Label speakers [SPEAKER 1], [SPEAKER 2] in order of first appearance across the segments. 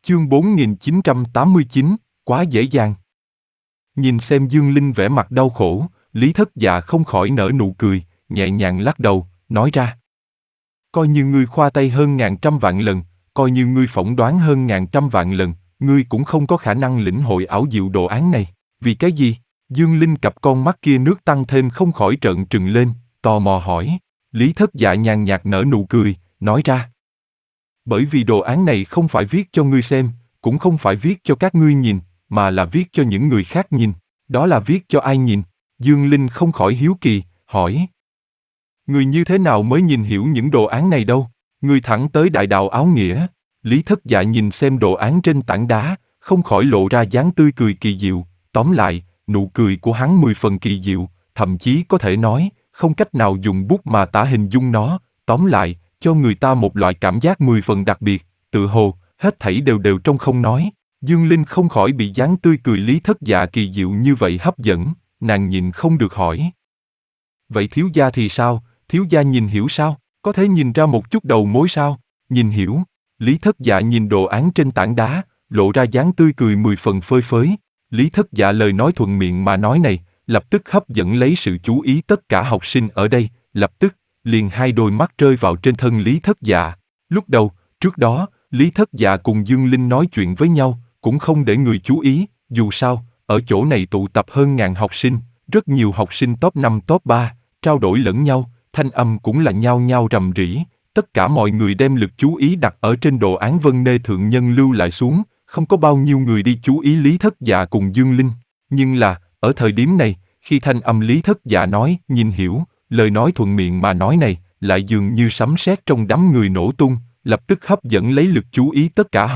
[SPEAKER 1] Chương 4989, quá dễ dàng. Nhìn xem Dương Linh vẻ mặt đau khổ, Lý Thất Dạ không khỏi nở nụ cười, nhẹ nhàng lắc đầu, nói ra. Coi như ngươi khoa tay hơn ngàn trăm vạn lần, coi như ngươi phỏng đoán hơn ngàn trăm vạn lần, ngươi cũng không có khả năng lĩnh hội ảo diệu đồ án này. Vì cái gì? Dương Linh cặp con mắt kia nước tăng thêm không khỏi trợn trừng lên, tò mò hỏi. Lý Thất Dạ nhàn nhạt nở nụ cười, nói ra. Bởi vì đồ án này không phải viết cho ngươi xem, cũng không phải viết cho các ngươi nhìn, mà là viết cho những người khác nhìn. Đó là viết cho ai nhìn? Dương Linh không khỏi hiếu kỳ, hỏi. Ngươi như thế nào mới nhìn hiểu những đồ án này đâu? Ngươi thẳng tới đại đạo áo nghĩa. Lý Thất Dạ nhìn xem đồ án trên tảng đá, không khỏi lộ ra dáng tươi cười kỳ diệu. Tóm lại, nụ cười của hắn 10 phần kỳ diệu, thậm chí có thể nói, không cách nào dùng bút mà tả hình dung nó. Tóm lại, cho người ta một loại cảm giác 10 phần đặc biệt, tự hồ, hết thảy đều đều trong không nói. Dương Linh không khỏi bị dáng tươi cười Lý Thất Dạ kỳ diệu như vậy hấp dẫn, nàng nhịn không được hỏi. Vậy thiếu gia thì sao? Thiếu gia nhìn hiểu sao? Có thể nhìn ra một chút đầu mối sao? Nhìn hiểu. Lý Thất Dạ nhìn đồ án trên tảng đá, lộ ra dáng tươi cười 10 phần phơi phới. Lý Thất Dạ lời nói thuận miệng mà nói này, lập tức hấp dẫn lấy sự chú ý tất cả học sinh ở đây, lập tức, liền hai đôi mắt rơi vào trên thân Lý Thất Dạ. Lúc đầu, trước đó, Lý Thất Dạ cùng Dương Linh nói chuyện với nhau, cũng không để người chú ý, dù sao, ở chỗ này tụ tập hơn ngàn học sinh, rất nhiều học sinh top 5 top 3, trao đổi lẫn nhau, thanh âm cũng là nhao nhao rầm rĩ, tất cả mọi người đem lực chú ý đặt ở trên đồ án Vân Nê thượng nhân lưu lại xuống, không có bao nhiêu người đi chú ý Lý Thất Dạ cùng Dương Linh. Nhưng là, ở thời điểm này, khi thanh âm Lý Thất Dạ nói, nhìn hiểu, lời nói thuận miệng mà nói này, lại dường như sấm sét trong đám người nổ tung, lập tức hấp dẫn lấy lực chú ý tất cả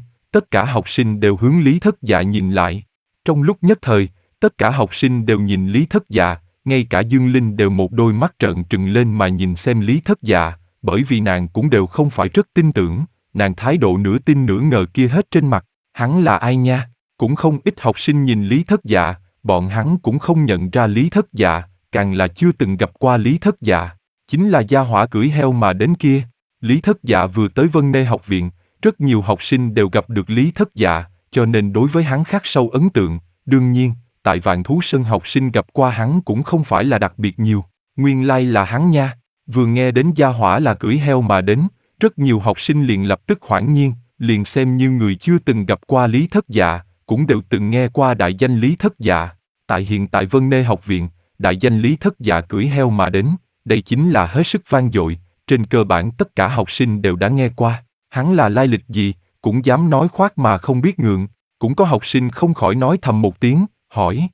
[SPEAKER 1] học sinh đều hướng Lý Thất Dạ nhìn lại. Trong lúc nhất thời, tất cả học sinh đều nhìn Lý Thất Dạ, ngay cả Dương Linh đều một đôi mắt trợn trừng lên mà nhìn xem Lý Thất Dạ, bởi vì nàng cũng đều không phải rất tin tưởng, nàng thái độ nửa tin nửa ngờ kia hết trên mặt, hắn là ai nha? Cũng không ít học sinh nhìn Lý Thất Dạ, bọn hắn cũng không nhận ra Lý Thất Dạ, càng là chưa từng gặp qua Lý Thất Dạ, chính là gia hỏa cưỡi heo mà đến kia. Lý Thất Dạ vừa tới Vân Nê học viện, rất nhiều học sinh đều gặp được Lý Thất Dạ, cho nên đối với hắn khắc sâu ấn tượng, đương nhiên, tại Vạn Thú Sơn học sinh gặp qua hắn cũng không phải là đặc biệt nhiều, nguyên lai là hắn nha. Vừa nghe đến gia hỏa là cưỡi heo mà đến, rất nhiều học sinh liền lập tức hoảng nhiên, liền xem như người chưa từng gặp qua Lý Thất Dạ, cũng đều từng nghe qua đại danh Lý Thất Dạ. Tại hiện tại Vân Nê học viện, đại danh Lý Thất Dạ cưỡi heo mà đến, đây chính là hết sức vang dội, trên cơ bản tất cả học sinh đều đã nghe qua. Hắn là lai lịch gì, cũng dám nói khoác mà không biết ngượng, cũng có học sinh không khỏi nói thầm một tiếng, hỏi.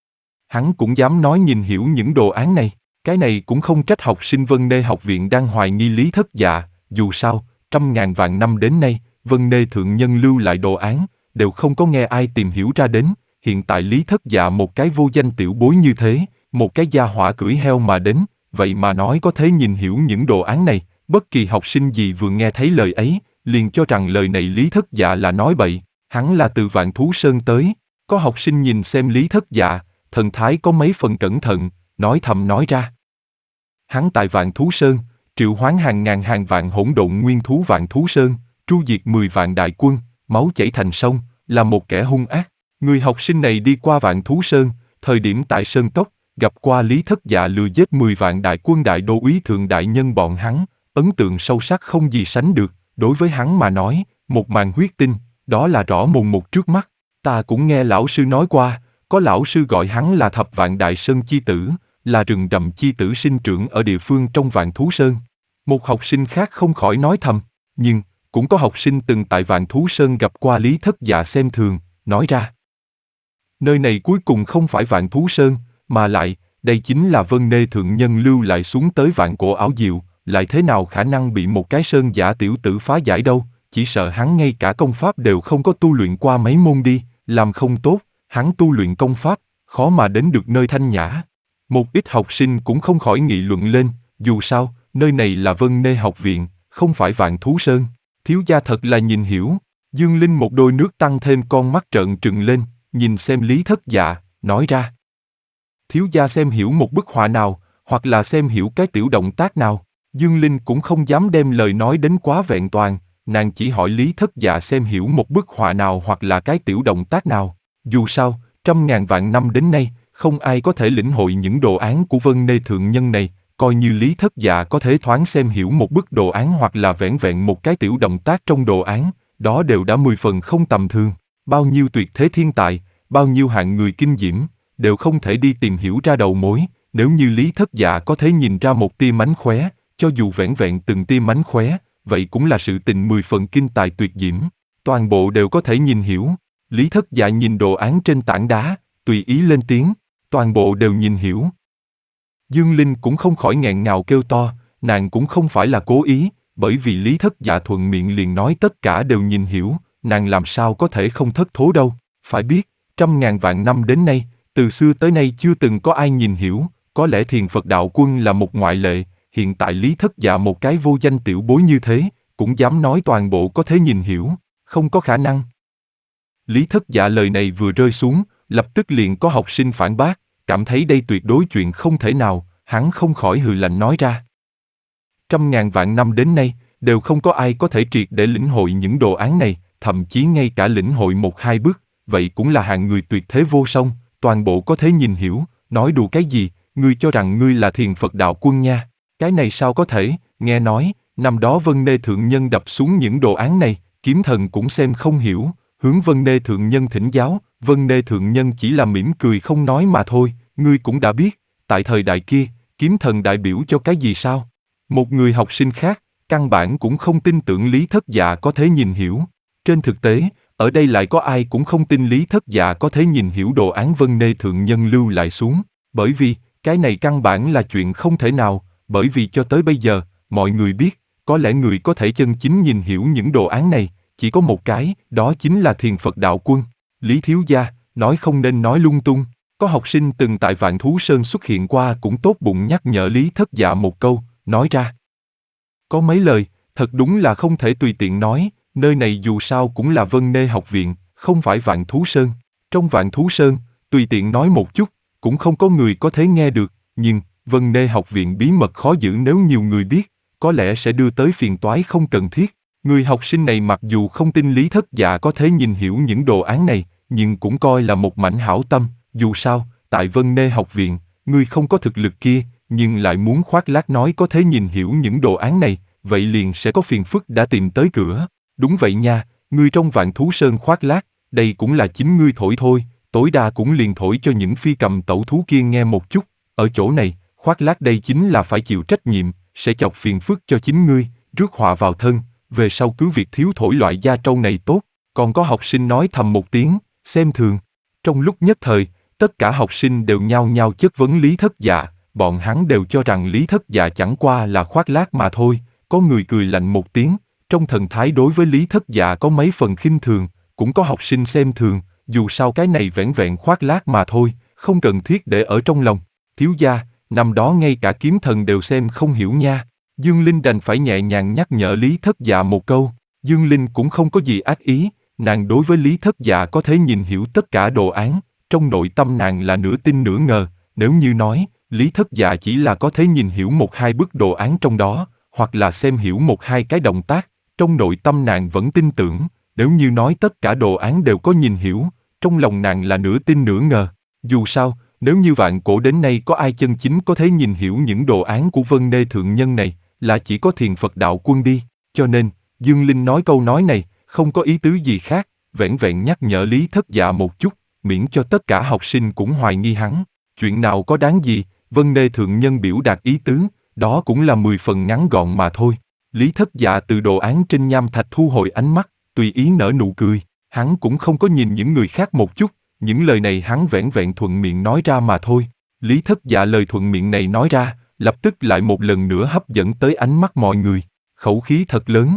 [SPEAKER 1] Hắn cũng dám nói nhìn hiểu những đồ án này, cái này cũng không trách học sinh Vân Nê học viện đang hoài nghi Lý Thất Dạ, dù sao, trăm ngàn vạn năm đến nay, Vân Nê thượng nhân lưu lại đồ án, đều không có nghe ai tìm hiểu ra đến, hiện tại Lý Thất Dạ một cái vô danh tiểu bối như thế, một cái gia hỏa cưỡi heo mà đến, vậy mà nói có thể nhìn hiểu những đồ án này, bất kỳ học sinh gì vừa nghe thấy lời ấy, liền cho rằng lời này Lý Thất Dạ là nói bậy, hắn là từ Vạn Thú Sơn tới. Có học sinh nhìn xem Lý Thất Dạ, thần thái có mấy phần cẩn thận, nói thầm nói ra. Hắn tại Vạn Thú Sơn, triệu hoán hàng ngàn hàng vạn hỗn độn nguyên thú Vạn Thú Sơn, tru diệt 10 vạn đại quân, máu chảy thành sông, là một kẻ hung ác. Người học sinh này đi qua Vạn Thú Sơn, thời điểm tại Sơn Cốc, gặp qua Lý Thất Dạ lừa giết 10 vạn đại quân đại đô úy thượng đại nhân bọn hắn, ấn tượng sâu sắc không gì sánh được, đối với hắn mà nói, một màn huyết tinh, đó là rõ mồn một trước mắt. Ta cũng nghe lão sư nói qua, có lão sư gọi hắn là Thập Vạn Đại Sơn Chi Tử, là rừng rậm chi tử sinh trưởng ở địa phương trong Vạn Thú Sơn. Một học sinh khác không khỏi nói thầm, nhưng cũng có học sinh từng tại Vạn Thú Sơn gặp qua Lý Thất Dạ xem thường, nói ra. Nơi này cuối cùng không phải Vạn Thú Sơn, mà lại, đây chính là Vân Nê thượng nhân lưu lại xuống tới vạn cổ ảo diệu, lại thế nào khả năng bị một cái sơn giả tiểu tử phá giải đâu, chỉ sợ hắn ngay cả công pháp đều không có tu luyện qua mấy môn đi, làm không tốt, hắn tu luyện công pháp, khó mà đến được nơi thanh nhã. Một ít học sinh cũng không khỏi nghị luận lên, dù sao, nơi này là Vân Nê học viện, không phải Vạn Thú Sơn. Thiếu gia thật là nhìn hiểu. Dương Linh một đôi nước tăng thêm con mắt trợn trừng lên, nhìn xem Lý Thất Dạ, nói ra. Thiếu gia xem hiểu một bức họa nào, hoặc là xem hiểu cái tiểu động tác nào. Dương Linh cũng không dám đem lời nói đến quá vẹn toàn, nàng chỉ hỏi Lý Thất Dạ xem hiểu một bức họa nào hoặc là cái tiểu động tác nào. Dù sao, trăm ngàn vạn năm đến nay, không ai có thể lĩnh hội những đồ án của Vân Nê thượng nhân này, coi như Lý Thất Dạ có thể thoáng xem hiểu một bức đồ án hoặc là vẻn vẹn một cái tiểu động tác trong đồ án, đó đều đã 10 phần không tầm thường. Bao nhiêu tuyệt thế thiên tài, bao nhiêu hạng người kinh diễm, đều không thể đi tìm hiểu ra đầu mối, nếu như Lý Thất Dạ có thể nhìn ra một tia mánh khóe, cho dù vẻn vẹn từng tia mánh khóe, vậy cũng là sự tình 10 phần kinh tài tuyệt diễm, toàn bộ đều có thể nhìn hiểu. Lý Thất Dạ nhìn đồ án trên tảng đá, tùy ý lên tiếng, toàn bộ đều nhìn hiểu. Dương Linh cũng không khỏi nghẹn ngào kêu to, nàng cũng không phải là cố ý, bởi vì Lý Thất Dạ thuận miệng liền nói tất cả đều nhìn hiểu, nàng làm sao có thể không thất thố đâu. Phải biết, trăm ngàn vạn năm đến nay, từ xưa tới nay chưa từng có ai nhìn hiểu, có lẽ Thiền Phật Đạo Quân là một ngoại lệ, hiện tại Lý Thất Dạ một cái vô danh tiểu bối như thế, cũng dám nói toàn bộ có thể nhìn hiểu, không có khả năng. Lý Thất Dạ lời này vừa rơi xuống, lập tức liền có học sinh phản bác, cảm thấy đây tuyệt đối chuyện không thể nào, hắn không khỏi hừ lạnh nói ra. Trăm ngàn vạn năm đến nay, đều không có ai có thể triệt để lĩnh hội những đồ án này, thậm chí ngay cả lĩnh hội một hai bước, vậy cũng là hạng người tuyệt thế vô song, toàn bộ có thể nhìn hiểu, nói đùa cái gì, ngươi cho rằng ngươi là Thiền Phật Đạo Quân nha, cái này sao có thể, nghe nói, năm đó Vân Nê Thượng Nhân đập xuống những đồ án này, Kiếm Thần cũng xem không hiểu, hướng Vân Nê Thượng Nhân thỉnh giáo, Vân Nê Thượng Nhân chỉ là mỉm cười không nói mà thôi, ngươi cũng đã biết, tại thời đại kia, Kiếm Thần đại biểu cho cái gì sao? Một người học sinh khác, căn bản cũng không tin tưởng Lý Thất Dạ có thể nhìn hiểu. Trên thực tế, ở đây lại có ai cũng không tin Lý Thất Dạ có thể nhìn hiểu đồ án Vân Nê Thượng Nhân lưu lại xuống, bởi vì, cái này căn bản là chuyện không thể nào, bởi vì cho tới bây giờ, mọi người biết, có lẽ người có thể chân chính nhìn hiểu những đồ án này, chỉ có một cái, đó chính là Thiền Phật Đạo Quân. Lý thiếu gia, nói không nên nói lung tung, có học sinh từng tại Vạn Thú Sơn xuất hiện qua cũng tốt bụng nhắc nhở Lý Thất Dạ một câu, nói ra. Có mấy lời, thật đúng là không thể tùy tiện nói, nơi này dù sao cũng là Vân Nê học viện, không phải Vạn Thú Sơn. Trong Vạn Thú Sơn, tùy tiện nói một chút, cũng không có người có thể nghe được, nhưng Vân Nê học viện bí mật khó giữ nếu nhiều người biết, có lẽ sẽ đưa tới phiền toái không cần thiết. Người học sinh này mặc dù không tin Lý Thất Dạ có thể nhìn hiểu những đồ án này, nhưng cũng coi là một mảnh hảo tâm, dù sao, tại Vân Nê học viện, ngươi không có thực lực kia, nhưng lại muốn khoác lác nói có thể nhìn hiểu những đồ án này, vậy liền sẽ có phiền phức đã tìm tới cửa. Đúng vậy nha, ngươi trong Vạn Thú Sơn khoác lác, đây cũng là chính ngươi thổi thôi, tối đa cũng liền thổi cho những phi cầm tẩu thú kia nghe một chút, ở chỗ này, khoác lác đây chính là phải chịu trách nhiệm, sẽ chọc phiền phức cho chính ngươi, rước họa vào thân, về sau cứ việc thiếu thổi loại da trâu này tốt. Còn có học sinh nói thầm một tiếng, xem thường. Trong lúc nhất thời, tất cả học sinh đều nhao nhao chất vấn Lý Thất Dạ, bọn hắn đều cho rằng Lý Thất Dạ chẳng qua là khoác lác mà thôi, có người cười lạnh một tiếng, trong thần thái đối với Lý Thất Dạ có mấy phần khinh thường, cũng có học sinh xem thường, dù sao cái này vẻn vẹn khoác lác mà thôi, không cần thiết để ở trong lòng. Thiếu gia, năm đó ngay cả Kiếm Thần đều xem không hiểu nha. Dương Linh đành phải nhẹ nhàng nhắc nhở Lý Thất Dạ một câu, Dương Linh cũng không có gì ác ý, nàng đối với Lý Thất Dạ có thể nhìn hiểu tất cả đồ án, trong nội tâm nàng là nửa tin nửa ngờ, nếu như nói, Lý Thất Dạ chỉ là có thể nhìn hiểu một hai bức đồ án trong đó, hoặc là xem hiểu một hai cái động tác, trong nội tâm nàng vẫn tin tưởng, nếu như nói tất cả đồ án đều có nhìn hiểu, trong lòng nàng là nửa tin nửa ngờ. Dù sao, nếu như vạn cổ đến nay có ai chân chính có thể nhìn hiểu những đồ án của Vân Nê Thượng Nhân này, là chỉ có Thiền Phật Đạo Quân đi, cho nên, Dương Linh nói câu nói này, không có ý tứ gì khác, vẻn vẹn nhắc nhở Lý Thất Dạ một chút, miễn cho tất cả học sinh cũng hoài nghi hắn. Chuyện nào có đáng gì, Vân Nê Thượng Nhân biểu đạt ý tứ, đó cũng là 10 phần ngắn gọn mà thôi. Lý Thất Dạ từ đồ án trên nham thạch thu hồi ánh mắt, tùy ý nở nụ cười, hắn cũng không có nhìn những người khác một chút, những lời này hắn vẻn vẹn thuận miệng nói ra mà thôi. Lý Thất Dạ lời thuận miệng này nói ra, lập tức lại một lần nữa hấp dẫn tới ánh mắt mọi người, khẩu khí thật lớn.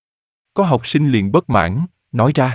[SPEAKER 1] Có học sinh liền bất mãn, nói ra.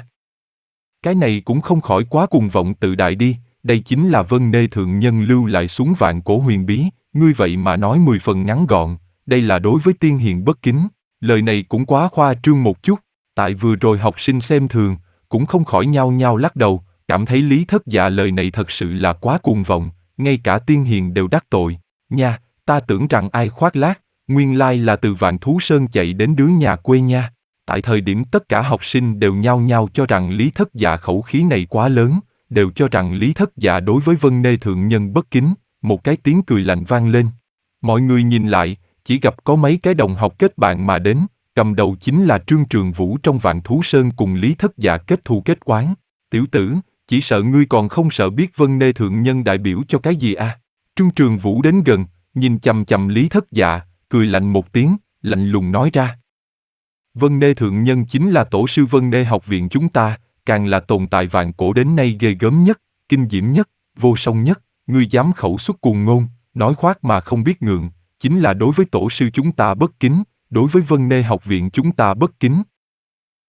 [SPEAKER 1] Cái này cũng không khỏi quá cuồng vọng tự đại đi, đây chính là Vân Nê Thượng Nhân lưu lại xuống vạn cổ huyền bí, ngươi vậy mà nói 10 phần ngắn gọn, đây là đối với tiên hiền bất kính, lời này cũng quá khoa trương một chút, tại vừa rồi học sinh xem thường, cũng không khỏi nhao nhao lắc đầu, cảm thấy Lý Thất Dạ lời này thật sự là quá cuồng vọng, ngay cả tiên hiền đều đắc tội, nha, ta tưởng rằng ai khoác lác, nguyên lai là từ Vạn Thú Sơn chạy đến đứa nhà quê nha. Tại thời điểm tất cả học sinh đều nhao nhao cho rằng Lý Thất Dạ khẩu khí này quá lớn, đều cho rằng Lý Thất Dạ đối với Vân Nê thượng nhân bất kính, một cái tiếng cười lạnh vang lên. Mọi người nhìn lại, chỉ gặp có mấy cái đồng học kết bạn mà đến, cầm đầu chính là Trương Trường Vũ trong Vạn Thú Sơn cùng Lý Thất Dạ kết thù kết oán. Tiểu tử, chỉ sợ ngươi còn không sợ biết Vân Nê thượng nhân đại biểu cho cái gì à? Trương Trường Vũ đến gần, nhìn chằm chằm Lý Thất Dạ, cười lạnh một tiếng, lạnh lùng nói ra. Vân Nê thượng nhân chính là tổ sư Vân Nê học viện chúng ta, càng là tồn tại vạn cổ đến nay ghê gớm nhất, kinh diễm nhất, vô song nhất, ngươi dám khẩu xuất cuồng ngôn, nói khoác mà không biết ngượng, chính là đối với tổ sư chúng ta bất kính, đối với Vân Nê học viện chúng ta bất kính.